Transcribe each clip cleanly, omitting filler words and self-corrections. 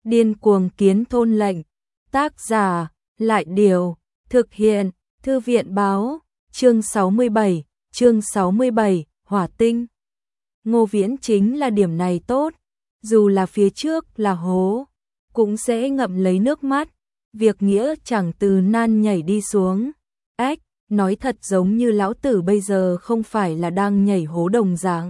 Điên cuồng kiến thôn lệnh. Tác giả, Lại Điều, thực hiện, Thư viện báo, chương 67, Hỏa tinh. Ngô Viễn chính là điểm này tốt, dù là phía trước là hố, cũng sẽ ngậm lấy nước mắt, việc nghĩa chẳng từ nan nhảy đi xuống. Ếch, nói thật giống như lão tử bây giờ không phải là đang nhảy hố đồng dạng.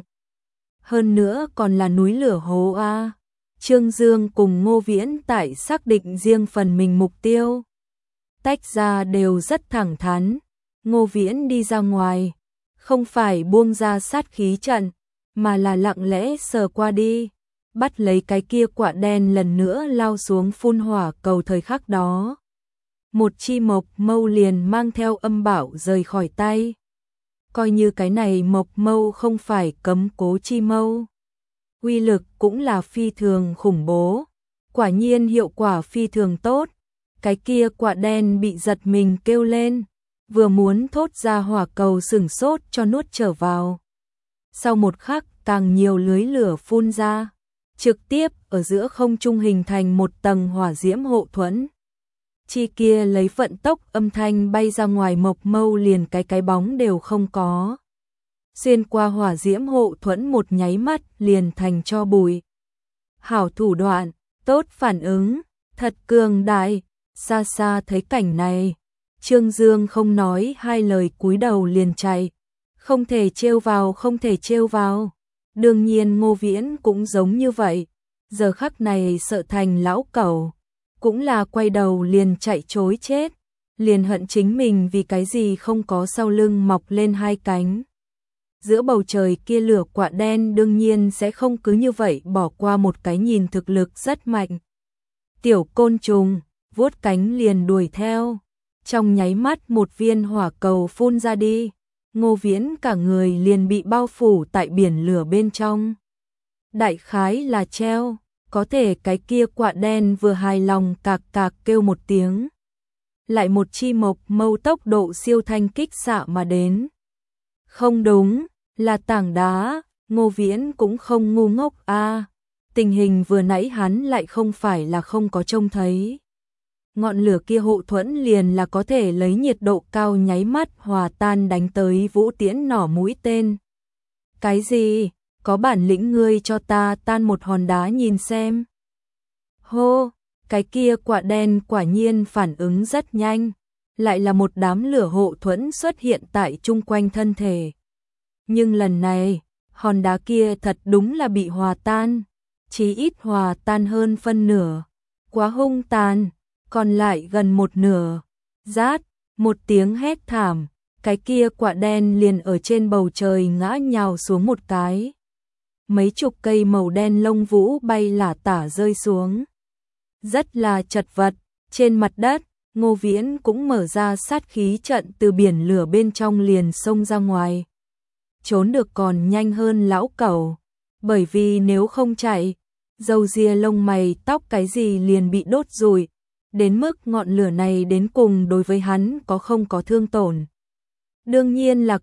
Hơn nữa còn là núi lửa hố a. Trương Dương cùng Ngô Viễn tại xác định riêng phần mình mục tiêu. Tách ra đều rất thẳng thắn. Ngô Viễn đi ra ngoài, không phải buông ra sát khí trận, mà là lặng lẽ sờ qua đi, bắt lấy cái kia quả đen lần nữa lao xuống phun hỏa cầu. Thời khắc đó, một chi mộc mâu liền mang theo âm bảo rời khỏi tay. Coi như cái này mộc mâu không phải cấm cố chi mâu, uy lực cũng là phi thường khủng bố, quả nhiên hiệu quả phi thường tốt. Cái kia quả đen bị giật mình kêu lên, vừa muốn thốt ra hỏa cầu sửng sốt cho nuốt trở vào. Sau một khắc càng nhiều lưới lửa phun ra, trực tiếp ở giữa không trung hình thành một tầng hỏa diễm hộ thuẫn. Chi kia lấy vận tốc âm thanh bay ra ngoài mộc mâu liền cái bóng đều không có. Xuyên qua hỏa diễm hộ thuẫn một nháy mắt liền thành tro bụi. Hảo thủ đoạn, tốt phản ứng, thật cường đại. Xa xa thấy cảnh này, Trương Dương không nói hai lời cúi đầu liền chạy. Không thể trêu vào, không thể trêu vào. Đương nhiên Ngô Viễn cũng giống như vậy. Giờ khắc này sợ thành lão cẩu, cũng là quay đầu liền chạy trối chết. Liền hận chính mình vì cái gì không có sau lưng mọc lên hai cánh. Giữa bầu trời kia lửa quạ đen đương nhiên sẽ không cứ như vậy bỏ qua một cái nhìn thực lực rất mạnh. Tiểu côn trùng, vuốt cánh liền đuổi theo. Trong nháy mắt một viên hỏa cầu phun ra đi. Ngô Viễn cả người liền bị bao phủ tại biển lửa bên trong. Đại khái là treo, có thể cái kia quạ đen vừa hài lòng cạc cạc kêu một tiếng. Lại một chi mộc mâu tốc độ siêu thanh kích xạ mà đến. Không đúng, là tảng đá. Ngô Viễn cũng không ngu ngốc a. Tình hình vừa nãy hắn lại không phải là không có trông thấy. Ngọn lửa kia hộ thuẫn liền là có thể lấy nhiệt độ cao nháy mắt hòa tan đánh tới vũ tiễn nỏ mũi tên. Cái gì? Có bản lĩnh ngươi cho ta tan một hòn đá nhìn xem. Hô, cái kia quả đen quả nhiên phản ứng rất nhanh, lại là một đám lửa hộ thuẫn xuất hiện tại chung quanh thân thể. Nhưng lần này, hòn đá kia thật đúng là bị hòa tan, chí ít hòa tan hơn phân nửa. Quá hung tàn, còn lại gần một nửa. Rát, một tiếng hét thảm, cái kia quả đen liền ở trên bầu trời ngã nhào xuống một cái. Mấy chục cây màu đen lông vũ bay lả tả rơi xuống. Rất là chật vật, trên mặt đất, Ngô Viễn cũng mở ra sát khí trận từ biển lửa bên trong liền xông ra ngoài. Trốn được còn nhanh hơn lão cẩu, bởi vì nếu không chạy, râu ria lông mày tóc cái gì liền bị đốt rụi, đến mức ngọn lửa này đến cùng đối với hắn có không có thương tổn. Đương nhiên là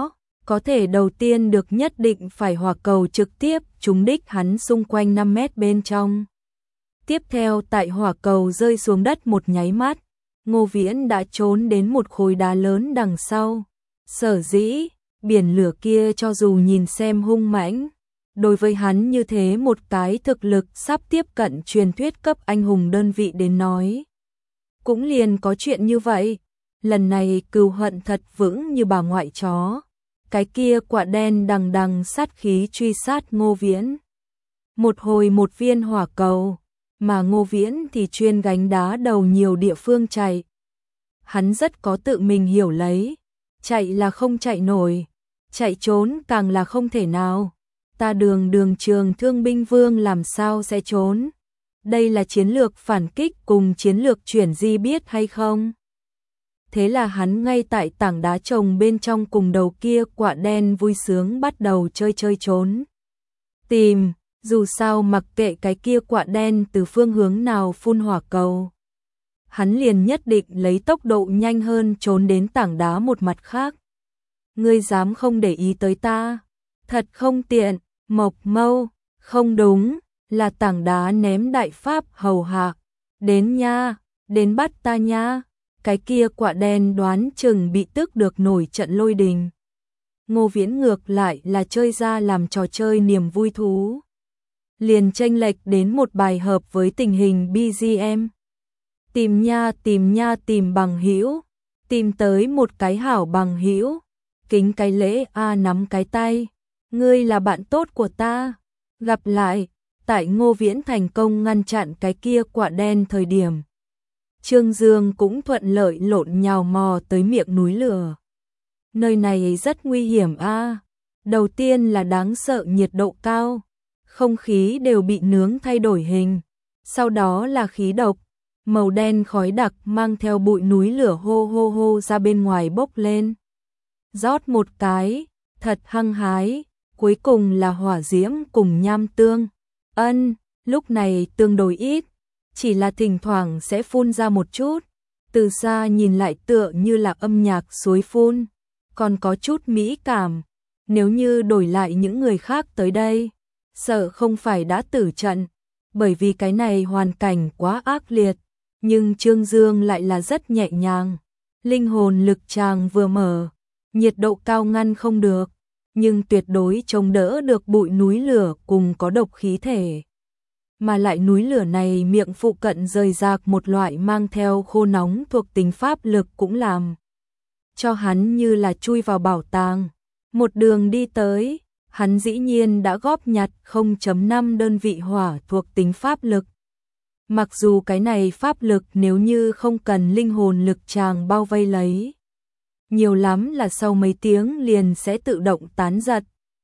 có thể đầu tiên được nhất định phải hỏa cầu trực tiếp trúng đích hắn xung quanh 5 mét bên trong. Tiếp theo tại hỏa cầu rơi xuống đất một nháy mắt, Ngô Viễn đã trốn đến một khối đá lớn đằng sau. Sở dĩ, biển lửa kia cho dù nhìn xem hung mãnh, đối với hắn như thế một cái thực lực sắp tiếp cận truyền thuyết cấp anh hùng đơn vị đến nói, cũng liền có chuyện như vậy. Lần này cừu hận thật vững như bà ngoại chó. Cái kia quả đen đằng đằng sát khí truy sát Ngô Viễn. Một hồi một viên hỏa cầu, mà Ngô Viễn thì chuyên gánh đá đầu nhiều địa phương chạy. Hắn rất có tự mình hiểu lấy, chạy là không chạy nổi, chạy trốn càng là không thể nào. Ta đường trường thương binh vương làm sao sẽ trốn? Đây là chiến lược phản kích cùng chiến lược chuyển di biết hay không? Thế là hắn ngay tại tảng đá trồng bên trong cùng đầu kia quạ đen vui sướng bắt đầu chơi trốn. Tìm, dù sao mặc kệ cái kia quạ đen từ phương hướng nào phun hỏa cầu, hắn liền nhất định lấy tốc độ nhanh hơn trốn đến tảng đá một mặt khác. Ngươi dám không để ý tới ta? Thật không tiện, mộc mâu, không đúng, là tảng đá ném đại pháp hầu hạ. Đến nha, đến bắt ta nha. Cái kia quạ đen đoán chừng bị tức được nổi trận lôi đình. Ngô Viễn ngược lại là chơi ra làm trò chơi niềm vui thú. Liền chênh lệch đến một bài hợp với tình hình BGM. Tìm nha tìm bằng hữu, tìm tới một cái hảo bằng hữu, kính cái lễ nắm cái tay, ngươi là bạn tốt của ta. Gặp lại, tại Ngô Viễn thành công ngăn chặn cái kia quạ đen thời điểm. Trương Dương cũng thuận lợi lộn nhào mò tới miệng núi lửa. Nơi này rất nguy hiểm a. Đầu tiên là đáng sợ nhiệt độ cao, không khí đều bị nướng thay đổi hình. Sau đó là khí độc, màu đen khói đặc mang theo bụi núi lửa hô hô hô ra bên ngoài bốc lên. Rót một cái, thật hăng hái, cuối cùng là hỏa diễm cùng nham tương. Lúc này tương đối ít, chỉ là thỉnh thoảng sẽ phun ra một chút, từ xa nhìn lại tựa như là âm nhạc suối phun, còn có chút mỹ cảm. Nếu như đổi lại những người khác tới đây, sợ không phải đã tử trận, bởi vì cái này hoàn cảnh quá ác liệt, nhưng Trương Dương lại là rất nhẹ nhàng. Linh hồn lực chàng vừa mở, nhiệt độ cao ngăn không được, nhưng tuyệt đối chống đỡ được bụi núi lửa cùng có độc khí thể. Mà lại núi lửa này miệng phụ cận rời rạc một loại mang theo khô nóng thuộc tính pháp lực cũng làm cho hắn như là chui vào bảo tàng. Một đường đi tới, hắn dĩ nhiên đã góp nhặt 0.5 đơn vị hỏa thuộc tính pháp lực. Mặc dù cái này pháp lực nếu như không cần linh hồn lực chàng bao vây lấy, nhiều lắm là sau mấy tiếng liền sẽ tự động tán giật.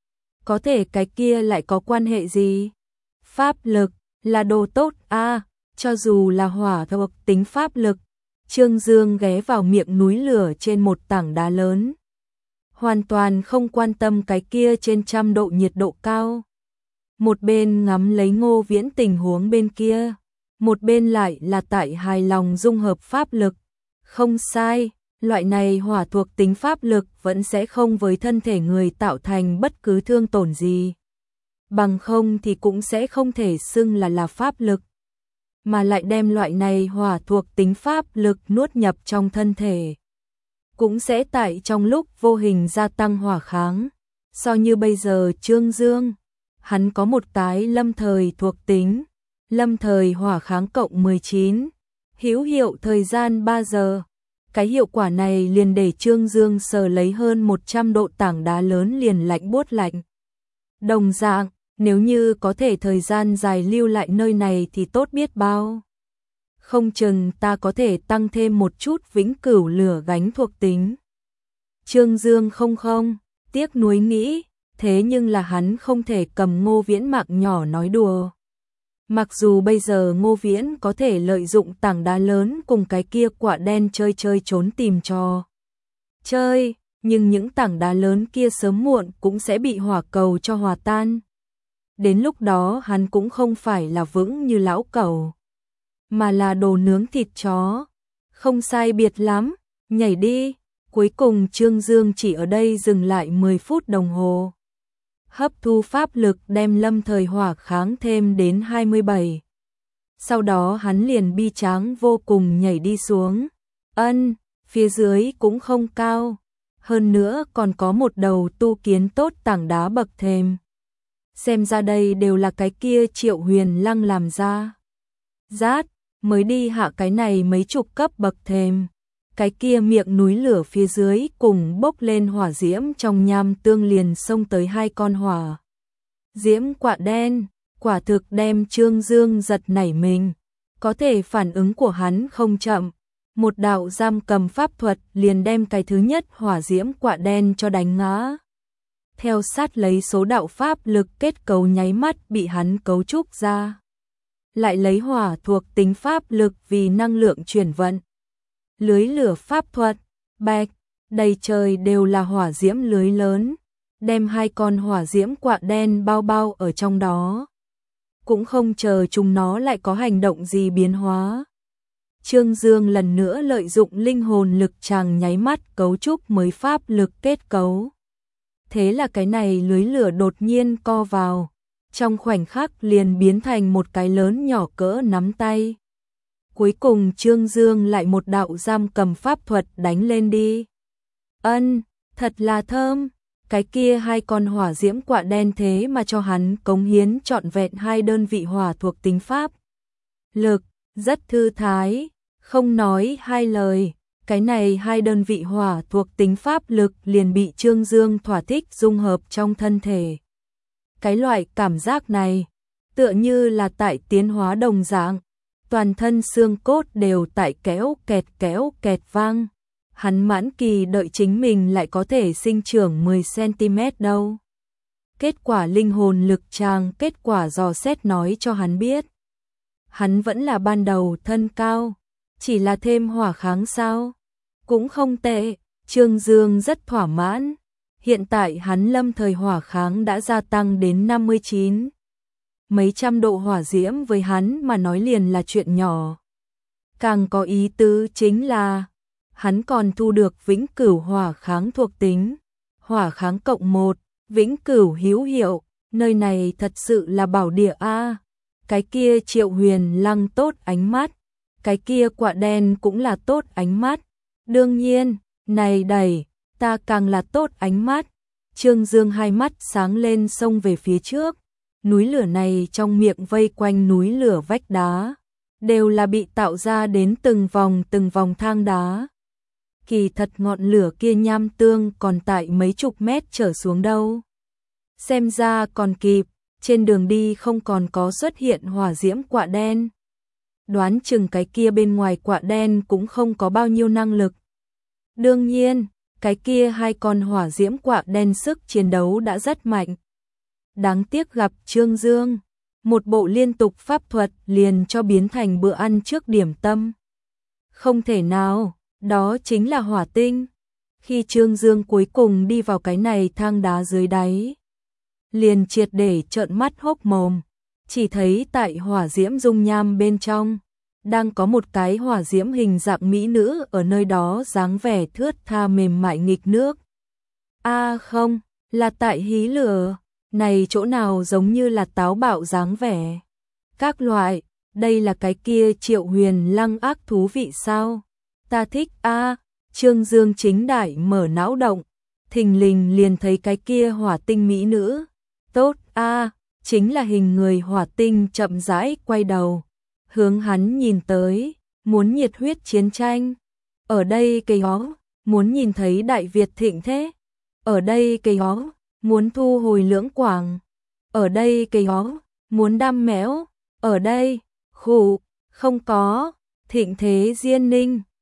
Có thể cái kia lại có quan hệ gì? Pháp lực là đồ tốt cho dù là hỏa thuộc tính pháp lực. Trương Dương ghé vào miệng núi lửa trên một tảng đá lớn, hoàn toàn không quan tâm cái kia trên 100 độ nhiệt độ cao. Một bên ngắm lấy Ngô Viễn tình huống bên kia, một bên lại là tại hài lòng dung hợp pháp lực. Không sai, loại này hỏa thuộc tính pháp lực vẫn sẽ không với thân thể người tạo thành bất cứ thương tổn gì. Bằng không thì cũng sẽ không thể xưng là pháp lực. Mà lại đem loại này hỏa thuộc tính pháp lực nuốt nhập trong thân thể, cũng sẽ tại trong lúc vô hình gia tăng hỏa kháng. So như bây giờ Trương Dương, hắn có một cái lâm thời thuộc tính, lâm thời hỏa kháng cộng 19, hữu hiệu thời gian 3 giờ. Cái hiệu quả này liền để Trương Dương sờ lấy hơn 100 độ tảng đá lớn liền lạnh buốt lạnh. Đồng dạng, nếu như có thể thời gian dài lưu lại nơi này thì tốt biết bao. Không chừng ta có thể tăng thêm một chút vĩnh cửu lửa gánh thuộc tính. Trương Dương không tiếc nuối nghĩ, thế nhưng là hắn không thể cầm Ngô Viễn mạng nhỏ nói đùa. Mặc dù bây giờ Ngô Viễn có thể lợi dụng tảng đá lớn cùng cái kia quạ đen chơi trốn tìm trò chơi, nhưng những tảng đá lớn kia sớm muộn cũng sẽ bị hỏa cầu cho hòa tan. Đến lúc đó hắn cũng không phải là vững như lão cẩu, mà là đồ nướng thịt chó. Không sai biệt lắm, nhảy đi. Cuối cùng Trương Dương chỉ ở đây dừng lại 10 phút đồng hồ. Hấp thu pháp lực đem lâm thời hỏa kháng thêm đến 27. Sau đó hắn liền bi tráng vô cùng nhảy đi xuống. Phía dưới cũng không cao, hơn nữa còn có một đầu tu kiến tốt tảng đá bậc thềm. Xem ra đây đều là cái kia Triệu Huyền Lăng làm ra. Mới đi hạ cái này mấy chục cấp bậc thềm. Cái kia miệng núi lửa phía dưới cùng bốc lên hỏa diễm trong nham tương liền xông tới 2 con hỏa diễm quạ đen, quả thực đem Trương Dương giật nảy mình. Có thể phản ứng của hắn không chậm, một đạo giam cầm pháp thuật liền đem cái thứ nhất hỏa diễm quạ đen cho đánh ngã. Theo sát lấy số đạo pháp lực kết cấu nháy mắt bị hắn cấu trúc ra. Lại lấy hỏa thuộc tính pháp lực vì năng lượng chuyển vận. Lưới lửa pháp thuật, bạch, đầy trời đều là hỏa diễm lưới lớn, đem 2 con hỏa diễm quạ đen bao bao ở trong đó. Cũng không chờ chúng nó lại có hành động gì biến hóa. Trương Dương lần nữa lợi dụng linh hồn lực chàng nháy mắt cấu trúc mới pháp lực kết cấu. Thế là cái này lưới lửa đột nhiên co vào, trong khoảnh khắc liền biến thành một cái lớn nhỏ cỡ nắm tay. Cuối cùng Trương Dương lại một đạo giam cầm pháp thuật đánh lên đi. Thật là thơm, cái kia hai con hỏa diễm quạ đen thế mà cho hắn cống hiến trọn vẹn hai đơn vị hỏa thuộc tính pháp lực, rất thư thái, không nói hai lời, cái này hai đơn vị hỏa thuộc tính pháp lực liền bị Trương Dương thỏa thích dung hợp trong thân thể. Cái loại cảm giác này, tựa như là tại tiến hóa đồng dạng, toàn thân xương cốt đều tại kéo kẹt vang. Hắn mãn kỳ đợi chính mình lại có thể sinh trưởng 10 cm đâu. Kết quả linh hồn lực tràng, kết quả dò xét nói cho hắn biết. Hắn vẫn là ban đầu thân cao, chỉ là thêm hỏa kháng sao. Cũng không tệ, Trương Dương rất thỏa mãn. Hiện tại hắn lâm thời hỏa kháng đã gia tăng đến 59. Mấy trăm độ hỏa diễm với hắn mà nói liền là chuyện nhỏ. Càng có ý tứ chính là hắn còn thu được vĩnh cửu hỏa kháng thuộc tính, hỏa kháng cộng 1, vĩnh cửu hữu hiệu, nơi này thật sự là bảo địa a. Cái kia Triệu Huyền Lăng tốt ánh mắt, cái kia quạ đen cũng là tốt ánh mắt. Đương nhiên, này đẩy, ta càng là tốt ánh mắt. Trương Dương hai mắt sáng lên xông về phía trước, núi lửa này trong miệng vây quanh núi lửa vách đá, đều là bị tạo ra đến từng vòng thang đá. Kỳ thật ngọn lửa kia nham tương còn tại mấy chục mét trở xuống đâu. Xem ra còn kịp, trên đường đi không còn có xuất hiện hỏa diễm quạ đen. Đoán chừng cái kia bên ngoài quạ đen cũng không có bao nhiêu năng lực. Đương nhiên, cái kia hai con hỏa diễm quạ đen sức chiến đấu đã rất mạnh. Đáng tiếc gặp Trương Dương, một bộ liên tục pháp thuật liền cho biến thành bữa ăn trước điểm tâm. Không thể nào, đó chính là hỏa tinh. Khi Trương Dương cuối cùng đi vào cái này thang đá dưới đáy, liền triệt để trợn mắt hốc mồm, chỉ thấy tại hỏa diễm dung nham bên trong, đang có một cái hỏa diễm hình dạng mỹ nữ ở nơi đó dáng vẻ thướt tha mềm mại nghịch nước. Không, là tại hí lửa, này chỗ nào giống như là táo bạo dáng vẻ. Các loại, đây là cái kia Triệu Huyền Lăng ác thú vị sao? Ta thích Trương Dương chính đại mở não động, thình lình liền thấy cái kia hỏa tinh mỹ nữ. Tốt chính là hình người hỏa tinh chậm rãi quay đầu, hướng hắn nhìn tới, muốn nhiệt huyết chiến tranh. Ở đây cây ó, muốn nhìn thấy Đại Việt thịnh thế. Ở đây cây ó, muốn thu hồi Lưỡng Quảng. Ở đây cây ó, muốn đam méo. Ở đây, không có, thịnh thế Diên Ninh.